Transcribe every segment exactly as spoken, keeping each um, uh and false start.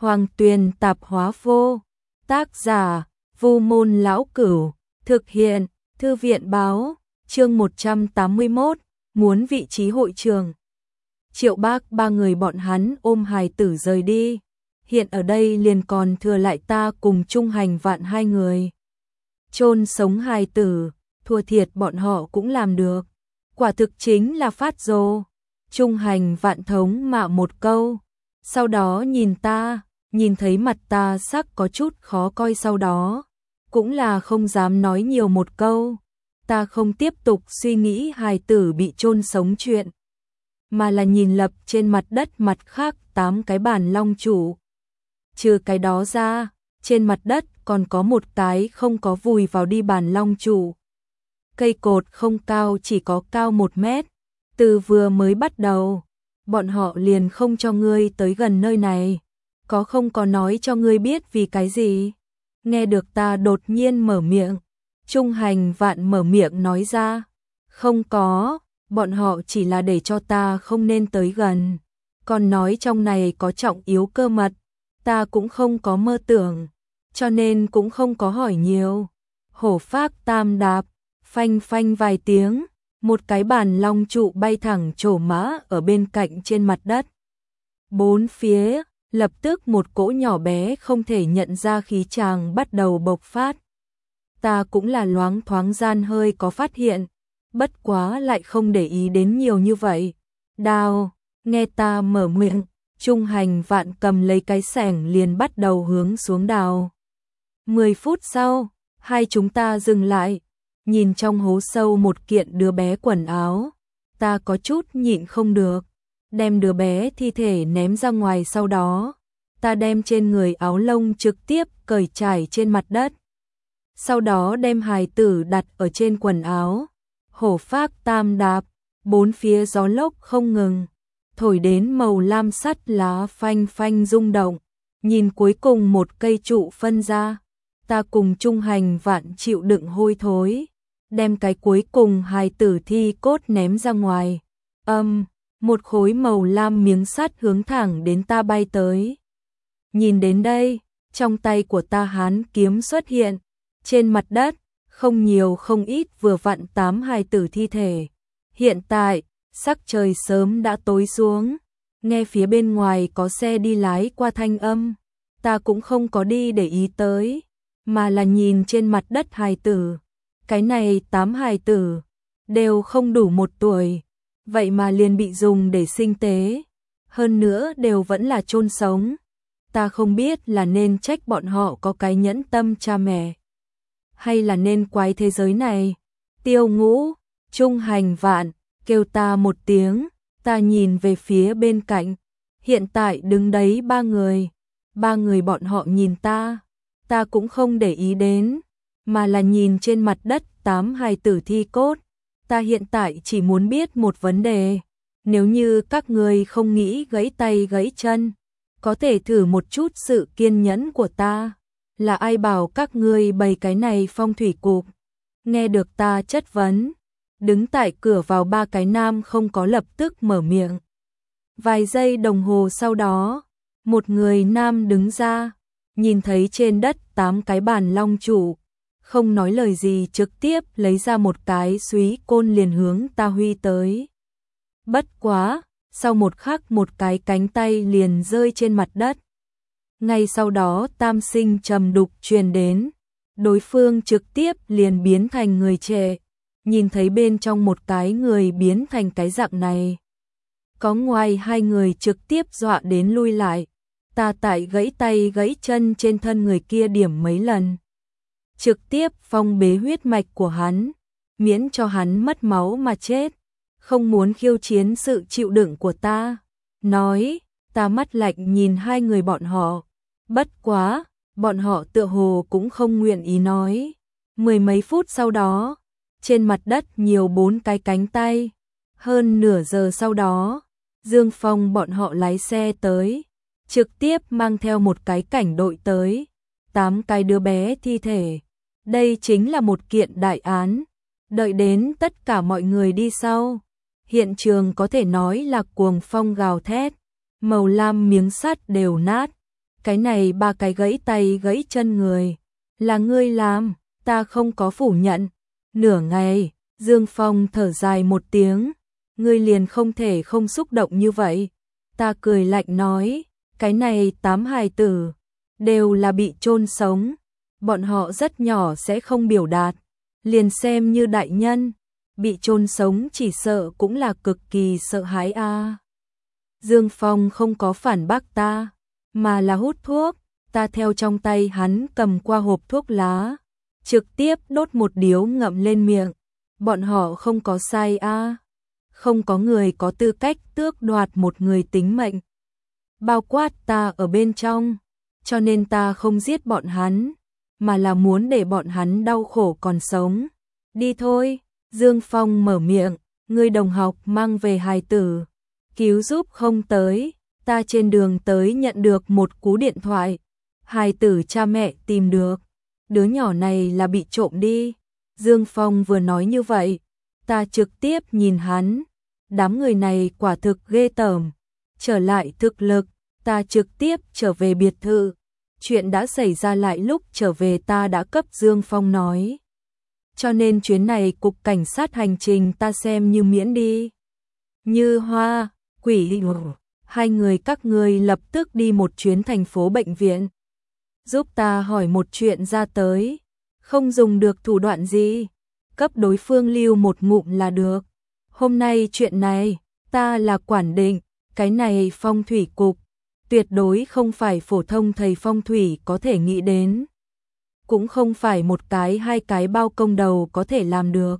Hoàng Tuyền tạp hóa vô. Tác giả, Vu Môn Lão Cửu. Thực hiện, Thư viện báo. Chương một trăm tám mươi mốt, muốn vị trí hội trường. Triệu Bác ba người bọn hắn ôm hài tử rời đi. Hiện ở đây liền còn thừa lại ta cùng Trung Hành Vạn hai người. Chôn sống hài tử, thua thiệt bọn họ cũng làm được. Quả thực chính là phát rồ. Trung Hành Vạn thống mạ một câu. Sau đó nhìn ta, nhìn thấy mặt ta sắc có chút khó coi, sau đó cũng là không dám nói nhiều một câu. Ta không tiếp tục suy nghĩ hài tử bị chôn sống chuyện, mà là nhìn lập trên mặt đất mặt khác tám cái bàn long trụ. Trừ cái đó ra, trên mặt đất còn có một cái không có vùi vào đi bàn long trụ. Cây cột không cao, chỉ có cao một mét. Từ vừa mới bắt đầu, bọn họ liền không cho ngươi tới gần nơi này. Có không có nói cho ngươi biết vì cái gì? Nghe được ta đột nhiên mở miệng, Trung Hành Vạn mở miệng nói ra. Không có, bọn họ chỉ là để cho ta không nên tới gần. Còn nói trong này có trọng yếu cơ mật, ta cũng không có mơ tưởng, cho nên cũng không có hỏi nhiều. Hổ phác tam đạp, phanh phanh vài tiếng, một cái bàn long trụ bay thẳng trổ mã ở bên cạnh trên mặt đất. Bốn phía, lập tức một cỗ nhỏ bé không thể nhận ra khí tràng bắt đầu bộc phát. Ta cũng là loáng thoáng gian hơi có phát hiện, bất quá lại không để ý đến nhiều như vậy. Đao, nghe ta mở miệng, Trung Hành Vạn cầm lấy cái xẻng liền bắt đầu hướng xuống đào. Mười phút sau, hai chúng ta dừng lại, nhìn trong hố sâu một kiện đứa bé quần áo. Ta có chút nhịn không được, đem đứa bé thi thể ném ra ngoài, sau đó ta đem trên người áo lông trực tiếp cởi trải trên mặt đất. Sau đó đem hài tử đặt ở trên quần áo. Hổ phác tam đạp, bốn phía gió lốc không ngừng, thổi đến màu lam sắt lá phanh phanh rung động. Nhìn cuối cùng một cây trụ phân ra, ta cùng Trung Hành Vạn chịu đựng hôi thối, đem cái cuối cùng hài tử thi cốt ném ra ngoài. Âm, một khối màu lam miếng sắt hướng thẳng đến ta bay tới. Nhìn đến đây, trong tay của ta hán kiếm xuất hiện. Trên mặt đất, không nhiều không ít vừa vặn tám hài tử thi thể. Hiện tại, sắc trời sớm đã tối xuống. Nghe phía bên ngoài có xe đi lái qua thanh âm, ta cũng không có đi để ý tới, mà là nhìn trên mặt đất hài tử. Cái này tám hài tử, đều không đủ một tuổi, vậy mà liền bị dùng để sinh tế. Hơn nữa đều vẫn là chôn sống. Ta không biết là nên trách bọn họ có cái nhẫn tâm cha mẹ, hay là nên quái thế giới này. Tiêu Ngũ, Trung Hành Vạn, kêu ta một tiếng, ta nhìn về phía bên cạnh. Hiện tại đứng đấy ba người, ba người bọn họ nhìn ta, ta cũng không để ý đến, mà là nhìn trên mặt đất tám hài tử thi cốt. Ta hiện tại chỉ muốn biết một vấn đề, nếu như các ngươi không nghĩ gãy tay gãy chân, có thể thử một chút sự kiên nhẫn của ta. Là ai bảo các ngươi bày cái này phong thủy cục? Nghe được ta chất vấn, đứng tại cửa vào ba cái nam không có lập tức mở miệng. Vài giây đồng hồ sau đó, một người nam đứng ra, nhìn thấy trên đất tám cái bàn long trụ, không nói lời gì trực tiếp lấy ra một cái súy côn liền hướng ta huy tới. Bất quá, sau một khắc một cái cánh tay liền rơi trên mặt đất. Ngay sau đó tam sinh trầm đục truyền đến, đối phương trực tiếp liền biến thành người trẻ. Nhìn thấy bên trong một cái người biến thành cái dạng này, có ngoài hai người trực tiếp dọa đến lui lại. Ta tại gãy tay gãy chân trên thân người kia điểm mấy lần, trực tiếp phong bế huyết mạch của hắn, miễn cho hắn mất máu mà chết. Không muốn khiêu chiến sự chịu đựng của ta. Nói, ta mắt lạnh nhìn hai người bọn họ. Bất quá, bọn họ tựa hồ cũng không nguyện ý nói. Mười mấy phút sau đó, trên mặt đất nhiều bốn cái cánh tay. Hơn nửa giờ sau đó, Dương Phong bọn họ lái xe tới, trực tiếp mang theo một cái cảnh đội tới. Tám cái đứa bé thi thể. Đây chính là một kiện đại án. Đợi đến tất cả mọi người đi sau, hiện trường có thể nói là cuồng phong gào thét, màu lam miếng sắt đều nát. cái này ba cái gãy tay gãy chân người, là ngươi làm, ta không có phủ nhận. Nửa ngày, Dương Phong thở dài một tiếng, ngươi liền không thể không xúc động như vậy. Ta cười lạnh nói, cái này tám hài tử, đều là bị chôn sống, bọn họ rất nhỏ sẽ không biểu đạt, liền xem như đại nhân, bị chôn sống chỉ sợ cũng là cực kỳ sợ hãi a. À. Dương Phong không có phản bác ta, mà là hút thuốc, ta theo trong tay hắn cầm qua hộp thuốc lá, trực tiếp đốt một điếu ngậm lên miệng. Bọn họ không có sai a, à. Không có người có tư cách tước đoạt một người tính mệnh, bao quát ta ở bên trong, cho nên ta không giết bọn hắn, mà là muốn để bọn hắn đau khổ còn sống. Đi thôi, Dương Phong mở miệng, người đồng học mang về hài tử, cứu giúp không tới, ta trên đường tới nhận được một cú điện thoại, hài tử cha mẹ tìm được, đứa nhỏ này là bị trộm đi. Dương Phong vừa nói như vậy, ta trực tiếp nhìn hắn, đám người này quả thực ghê tởm. Trở lại thực lực, ta trực tiếp trở về biệt thự. Chuyện đã xảy ra lại lúc trở về ta đã cấp Dương Phong nói. Cho nên chuyến này cục cảnh sát hành trình ta xem như miễn đi. Như Hoa, Quỷ, hai người các ngươi lập tức đi một chuyến thành phố bệnh viện. Giúp ta hỏi một chuyện ra tới, không dùng được thủ đoạn gì, cấp đối phương lưu một ngụm là được. Hôm nay chuyện này, ta là quản định, cái này phong thủy cục, tuyệt đối không phải phổ thông thầy phong thủy có thể nghĩ đến. Cũng không phải một cái hai cái bao công đầu có thể làm được.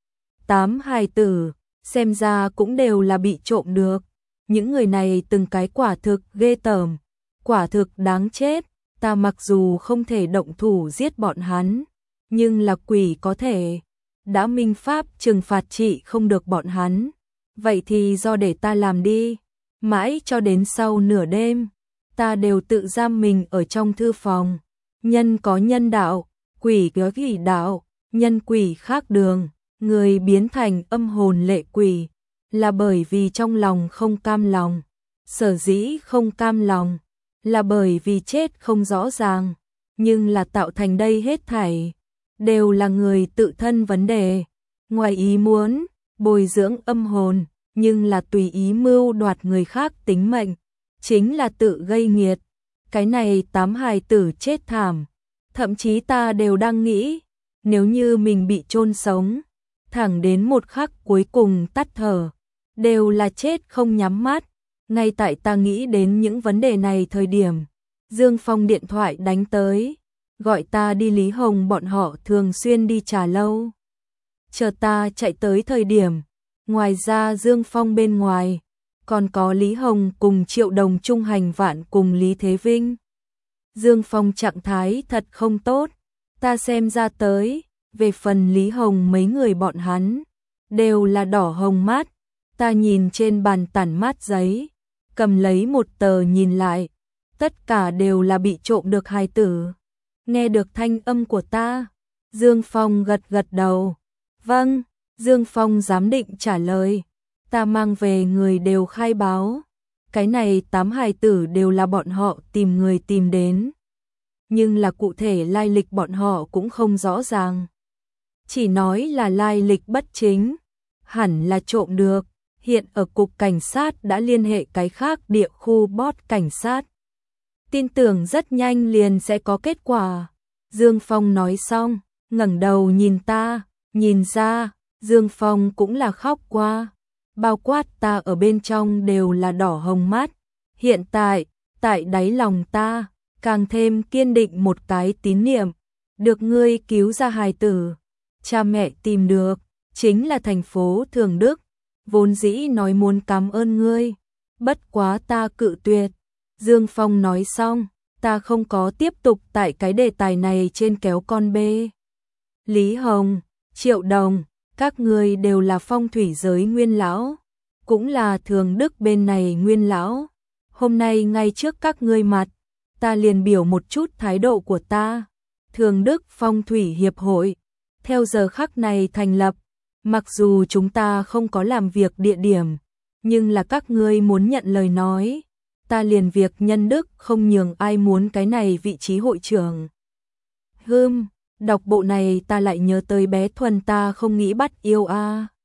Tám hài tử, xem ra cũng đều là bị trộm được. Những người này từng cái quả thực ghê tởm, quả thực đáng chết. Ta mặc dù không thể động thủ giết bọn hắn, nhưng là quỷ có thể. Đã minh pháp trừng phạt trị không được bọn hắn, vậy thì do để ta làm đi. Mãi cho đến sau nửa đêm, ta đều tự giam mình ở trong thư phòng. Nhân có nhân đạo, quỷ có quỷ đạo, nhân quỷ khác đường, người biến thành âm hồn lệ quỷ, là bởi vì trong lòng không cam lòng. Sở dĩ không cam lòng, là bởi vì chết không rõ ràng, nhưng là tạo thành đây hết thảy, đều là người tự thân vấn đề. Ngoài ý muốn, bồi dưỡng âm hồn, nhưng là tùy ý mưu đoạt người khác tính mệnh, chính là tự gây nghiệt. Cái này tám hài tử chết thảm, thậm chí ta đều đang nghĩ, nếu như mình bị chôn sống, thẳng đến một khắc cuối cùng tắt thở, đều là chết không nhắm mắt. Ngay tại ta nghĩ đến những vấn đề này thời điểm, Dương Phong điện thoại đánh tới, gọi ta đi Lý Hồng bọn họ thường xuyên đi trà lâu. Chờ ta chạy tới thời điểm, ngoài ra Dương Phong bên ngoài, còn có Lý Hồng cùng Triệu Đồng Trung Hành Vạn cùng Lý Thế Vinh. Dương Phong trạng thái thật không tốt, ta xem ra tới, về phần Lý Hồng mấy người bọn hắn, đều là đỏ hồng mắt. Ta nhìn trên bàn tản mát giấy, cầm lấy một tờ nhìn lại, tất cả đều là bị trộm được hài tử. Nghe được thanh âm của ta, Dương Phong gật gật đầu. Vâng, Dương Phong giám định trả lời, ta mang về người đều khai báo. Cái này tám hài tử đều là bọn họ tìm người tìm đến. Nhưng là cụ thể lai lịch bọn họ cũng không rõ ràng. Chỉ nói là lai lịch bất chính, hẳn là trộm được. Hiện ở cục cảnh sát đã liên hệ cái khác địa khu boss cảnh sát. Tin tưởng rất nhanh liền sẽ có kết quả. Dương Phong nói xong, ngẩng đầu nhìn ta, nhìn ra, Dương Phong cũng là khóc qua. Bao quát ta ở bên trong đều là đỏ hồng mắt. Hiện tại, tại đáy lòng ta, càng thêm kiên định một cái tín niệm. Được ngươi cứu ra hài tử, cha mẹ tìm được, chính là thành phố Thường Đức. Vốn dĩ nói muốn cảm ơn ngươi, bất quá ta cự tuyệt. Dương Phong nói xong, ta không có tiếp tục tại cái đề tài này trên kéo con bê. Lý Hồng, Triệu Đồng, các ngươi đều là phong thủy giới nguyên lão, cũng là Thường Đức bên này nguyên lão. Hôm nay ngay trước các ngươi mặt, ta liền biểu một chút thái độ của ta. Thường Đức Phong Thủy Hiệp hội, theo giờ khắc này thành lập. Mặc dù chúng ta không có làm việc địa điểm, nhưng là các ngươi muốn nhận lời nói, ta liền việc nhân đức không nhường ai muốn cái này vị trí hội trưởng. Hưm, đọc bộ này ta lại nhớ tới bé Thuần ta không nghĩ bắt yêu a.